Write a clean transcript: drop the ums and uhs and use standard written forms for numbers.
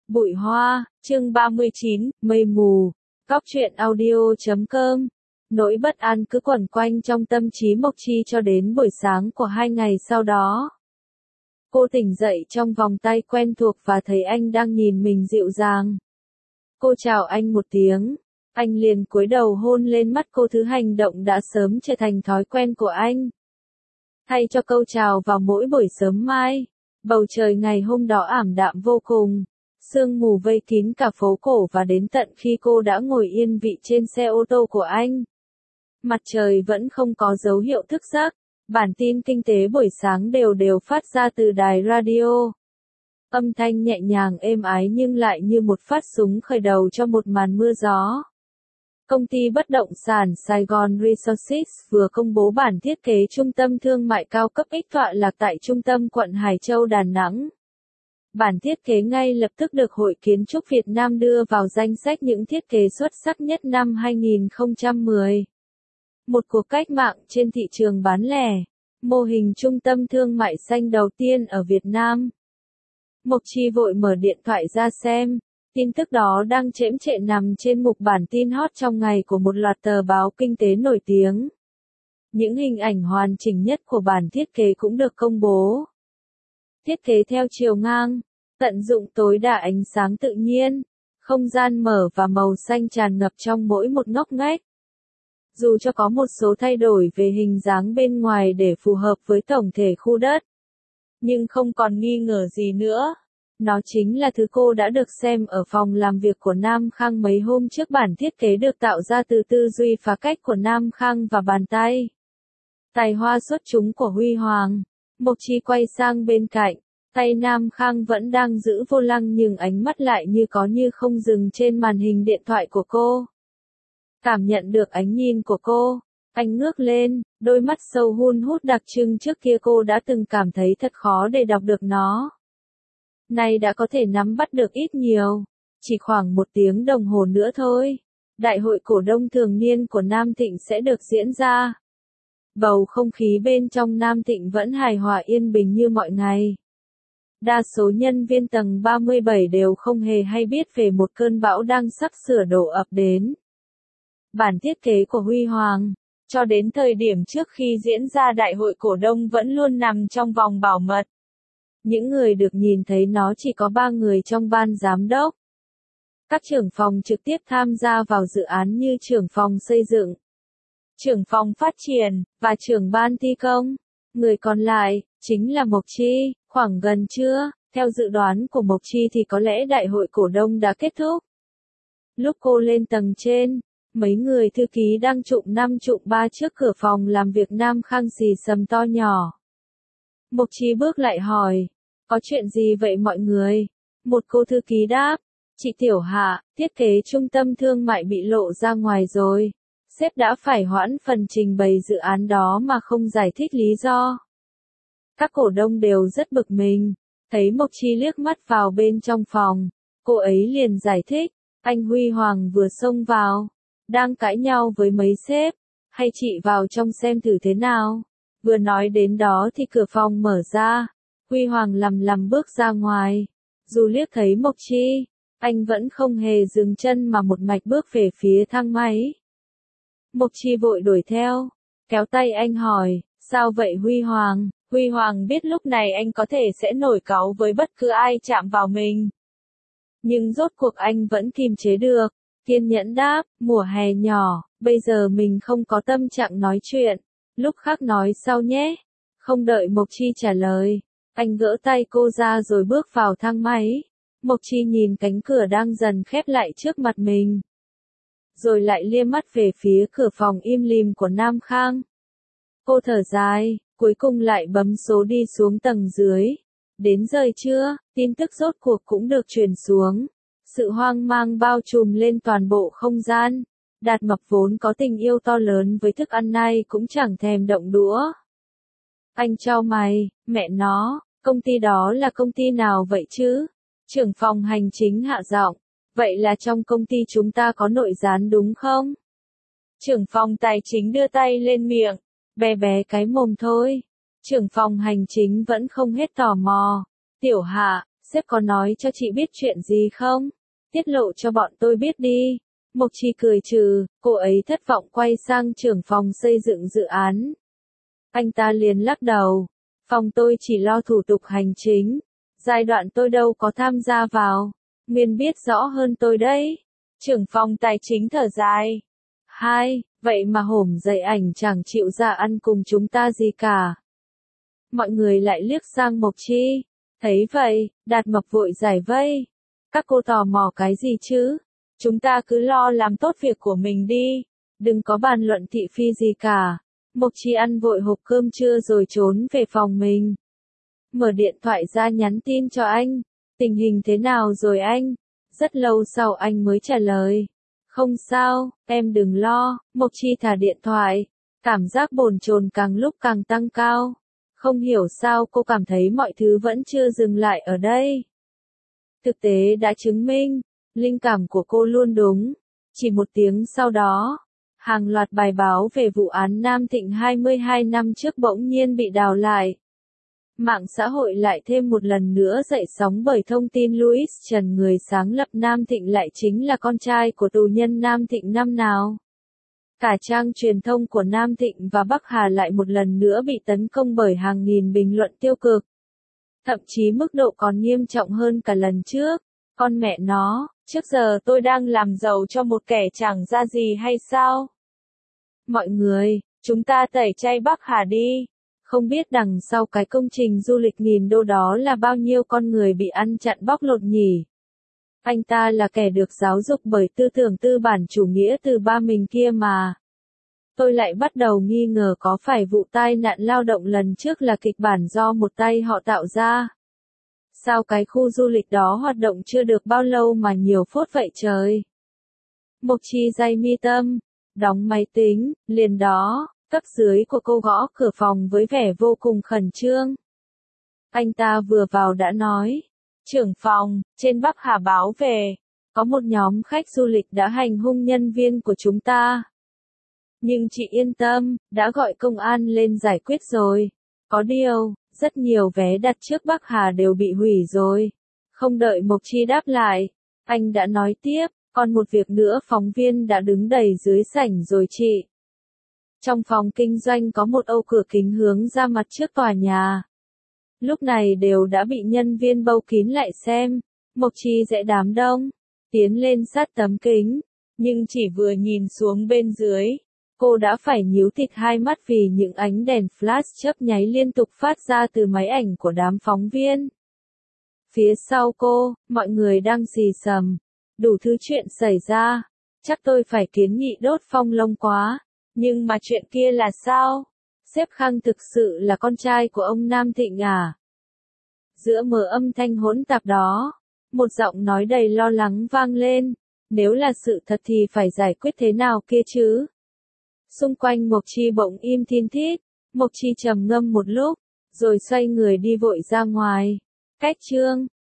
Bụi hoa, chương 39, mây mù. Góc truyện audio.com. Nỗi bất an cứ quẩn quanh trong tâm trí Mộc Chi cho đến buổi sáng của 2 ngày sau đó. Cô tỉnh dậy trong vòng tay quen thuộc và thấy anh đang nhìn mình dịu dàng. Cô chào anh một tiếng. Anh liền cúi đầu hôn lên mắt cô, thứ hành động đã sớm trở thành thói quen của anh. Thay cho câu chào vào mỗi buổi sớm mai, bầu trời ngày hôm đó ảm đạm vô cùng. Sương mù vây kín cả phố cổ và đến tận khi cô đã ngồi yên vị trên xe ô tô của anh. Mặt trời vẫn không có dấu hiệu thức giấc. Bản tin kinh tế buổi sáng đều phát ra từ đài radio. Âm thanh nhẹ nhàng êm ái nhưng lại như một phát súng khởi đầu cho một màn mưa gió. Công ty bất động sản Sài Gòn Resources vừa công bố bản thiết kế trung tâm thương mại cao cấp X tọa lạc tại trung tâm quận Hải Châu, Đà Nẵng. Bản thiết kế ngay lập tức được Hội Kiến trúc Việt Nam đưa vào danh sách những thiết kế xuất sắc nhất năm 2010. Một cuộc cách mạng trên thị trường bán lẻ. Mô hình trung tâm thương mại xanh đầu tiên ở Việt Nam. Mộc Chi vội mở điện thoại ra xem. Tin tức đó đang chễm chệ nằm trên mục bản tin hot trong ngày của một loạt tờ báo kinh tế nổi tiếng. Những hình ảnh hoàn chỉnh nhất của bản thiết kế cũng được công bố. Thiết kế theo chiều ngang, tận dụng tối đa ánh sáng tự nhiên, không gian mở và màu xanh tràn ngập trong mỗi một ngóc ngách. Dù cho có một số thay đổi về hình dáng bên ngoài để phù hợp với tổng thể khu đất, nhưng không còn nghi ngờ gì nữa. Nó chính là thứ cô đã được xem ở phòng làm việc của Nam Khang mấy hôm trước. Bản thiết kế được tạo ra từ tư duy phá cách của Nam Khang và bàn tay tài hoa xuất chúng của Huy Hoàng. Mộc Chi quay sang bên cạnh, tay Nam Khang vẫn đang giữ vô lăng nhưng ánh mắt lại như có như không dừng trên màn hình điện thoại của cô. Cảm nhận được ánh nhìn của cô, anh ngước lên, đôi mắt sâu hun hút đặc trưng trước kia cô đã từng cảm thấy thật khó để đọc được nó. Nay đã có thể nắm bắt được ít nhiều. Chỉ khoảng 1 tiếng đồng hồ nữa thôi, Đại hội cổ đông thường niên của Nam Thịnh sẽ được diễn ra. Bầu không khí bên trong Nam Thịnh vẫn hài hòa yên bình như mọi ngày. Đa số nhân viên tầng 37 đều không hề hay biết về một cơn bão đang sắp sửa đổ ập đến. Bản thiết kế của Huy Hoàng, cho đến thời điểm trước khi diễn ra đại hội cổ đông vẫn luôn nằm trong vòng bảo mật. Những người được nhìn thấy nó chỉ có 3 người trong ban giám đốc. Các trưởng phòng trực tiếp tham gia vào dự án như trưởng phòng xây dựng, trưởng phòng phát triển, và trưởng ban thi công. Người còn lại, chính là Mộc Chi. Khoảng gần trưa, theo dự đoán của Mộc Chi thì có lẽ đại hội cổ đông đã kết thúc. Lúc cô lên tầng trên, mấy người thư ký đang trụm 5 trụm 3 trước cửa phòng làm việc Nam Khang xì xầm to nhỏ. Mộc Chi bước lại hỏi, có chuyện gì vậy mọi người? Một cô thư ký đáp, chị Tiểu Hạ, thiết kế trung tâm thương mại bị lộ ra ngoài rồi. Sếp đã phải hoãn phần trình bày dự án đó mà không giải thích lý do. Các cổ đông đều rất bực mình. Thấy Mộc Chi liếc mắt vào bên trong phòng, cô ấy liền giải thích, anh Huy Hoàng vừa xông vào, đang cãi nhau với mấy sếp, hay chị vào trong xem thử thế nào. Vừa nói đến đó thì cửa phòng mở ra, Huy Hoàng lầm bước ra ngoài. Dù liếc thấy Mộc Chi, anh vẫn không hề dừng chân mà một mạch bước về phía thang máy. Mộc Chi vội đuổi theo, kéo tay anh hỏi, sao vậy Huy Hoàng? Huy Hoàng biết lúc này anh có thể sẽ nổi cáu với bất cứ ai chạm vào mình. Nhưng rốt cuộc anh vẫn kiềm chế được, kiên nhẫn đáp, mùa hè nhỏ, bây giờ mình không có tâm trạng nói chuyện, lúc khác nói sau nhé. Không đợi Mộc Chi trả lời, anh gỡ tay cô ra rồi bước vào thang máy. Mộc Chi nhìn cánh cửa đang dần khép lại trước mặt mình, rồi lại liếc mắt về phía cửa phòng im lìm của Nam Khang. Cô thở dài, cuối cùng lại bấm số đi xuống tầng dưới. Đến giờ trưa, tin tức rốt cuộc cũng được truyền xuống. Sự hoang mang bao trùm lên toàn bộ không gian. Đạt Mập vốn có tình yêu to lớn với thức ăn nay cũng chẳng thèm động đũa. Anh chau mày, mẹ nó, công ty đó là công ty nào vậy chứ? Trưởng phòng hành chính hạ giọng, vậy là trong công ty chúng ta có nội gián đúng không? Trưởng phòng tài chính đưa tay lên miệng, bé bé cái mồm thôi. Trưởng phòng hành chính vẫn không hết tò mò. Tiểu Hạ, Sếp có nói cho chị biết chuyện gì không? Tiết lộ cho bọn tôi biết đi. Mộc Chi cười trừ, cô ấy thất vọng quay sang trưởng phòng xây dựng dự án. Anh ta liền lắc đầu. Phòng tôi chỉ lo thủ tục hành chính. Giai đoạn tôi đâu có tham gia vào. Nguyên biết rõ hơn tôi đấy. Trưởng phòng tài chính thở dài. Vậy mà hổm dậy ảnh chẳng chịu ra ăn cùng chúng ta gì cả. Mọi người lại liếc sang Mộc Chi. Thấy vậy, Đạt Mập vội giải vây. Các cô tò mò cái gì chứ? Chúng ta cứ lo làm tốt việc của mình đi. Đừng có bàn luận thị phi gì cả. Mộc Chi ăn vội hộp cơm trưa rồi trốn về phòng mình. Mở điện thoại ra nhắn tin cho anh. Tình hình thế nào rồi anh? Rất lâu sau anh mới trả lời. Không sao, em đừng lo. Mộc Chi thả điện thoại. Cảm giác bồn chồn càng lúc càng tăng cao. Không hiểu sao cô cảm thấy mọi thứ vẫn chưa dừng lại ở đây. Thực tế đã chứng minh, linh cảm của cô luôn đúng. Chỉ một tiếng sau đó, hàng loạt bài báo về vụ án Nam Thịnh 22 năm trước bỗng nhiên bị đào lại. Mạng xã hội lại thêm một lần nữa dậy sóng bởi thông tin Louis Trần, người sáng lập Nam Thịnh, lại chính là con trai của tù nhân Nam Thịnh năm nào. Cả trang truyền thông của Nam Thịnh và Bắc Hà lại một lần nữa bị tấn công bởi hàng nghìn bình luận tiêu cực. Thậm chí mức độ còn nghiêm trọng hơn cả lần trước. Con mẹ nó, trước giờ tôi đang làm giàu cho một kẻ chẳng ra gì hay sao? Mọi người, chúng ta tẩy chay Bắc Hà đi. Không biết đằng sau cái công trình du lịch nghìn đô đó là bao nhiêu con người bị ăn chặn bóc lột nhỉ? Anh ta là kẻ được giáo dục bởi tư tưởng tư bản chủ nghĩa từ ba mình kia mà. Tôi lại bắt đầu nghi ngờ có phải vụ tai nạn lao động lần trước là kịch bản do một tay họ tạo ra. Sao cái khu du lịch đó hoạt động chưa được bao lâu mà nhiều phốt vậy trời? Mộc Chi day mi tâm, đóng máy tính, liền đó, cấp dưới của cô gõ cửa phòng với vẻ vô cùng khẩn trương. Anh ta vừa vào đã nói, trưởng phòng, trên Bắc Hà báo về, có một nhóm khách du lịch đã hành hung nhân viên của chúng ta. Nhưng chị yên tâm, đã gọi công an lên giải quyết rồi. Có điều, rất nhiều vé đặt trước Bắc Hà đều bị hủy rồi. Không đợi Mộc Chi đáp lại, anh đã nói tiếp, còn một việc nữa, phóng viên đã đứng đầy dưới sảnh rồi chị. Trong phòng kinh doanh có một ô cửa kính hướng ra mặt trước tòa nhà. Lúc này đều đã bị nhân viên bâu kín lại xem. Mộc Chi dễ đám đông, tiến lên sát tấm kính, nhưng chỉ vừa nhìn xuống bên dưới, cô đã phải nhíu thịt hai mắt vì những ánh đèn flash chớp nháy liên tục phát ra từ máy ảnh của đám phóng viên. Phía sau cô, mọi người đang xì xầm, đủ thứ chuyện xảy ra. Chắc tôi phải kiến nghị đốt phong lông quá. Nhưng mà chuyện kia là sao? Sếp Khang thực sự là con trai của ông Nam Thịnh à? Giữa mớ âm thanh hỗn tạp đó, một giọng nói đầy lo lắng vang lên. Nếu là sự thật thì phải giải quyết thế nào kia chứ? Xung quanh Mộc Chi bỗng im thin thít. Mộc Chi trầm ngâm một lúc, rồi xoay người đi vội ra ngoài. Cách chương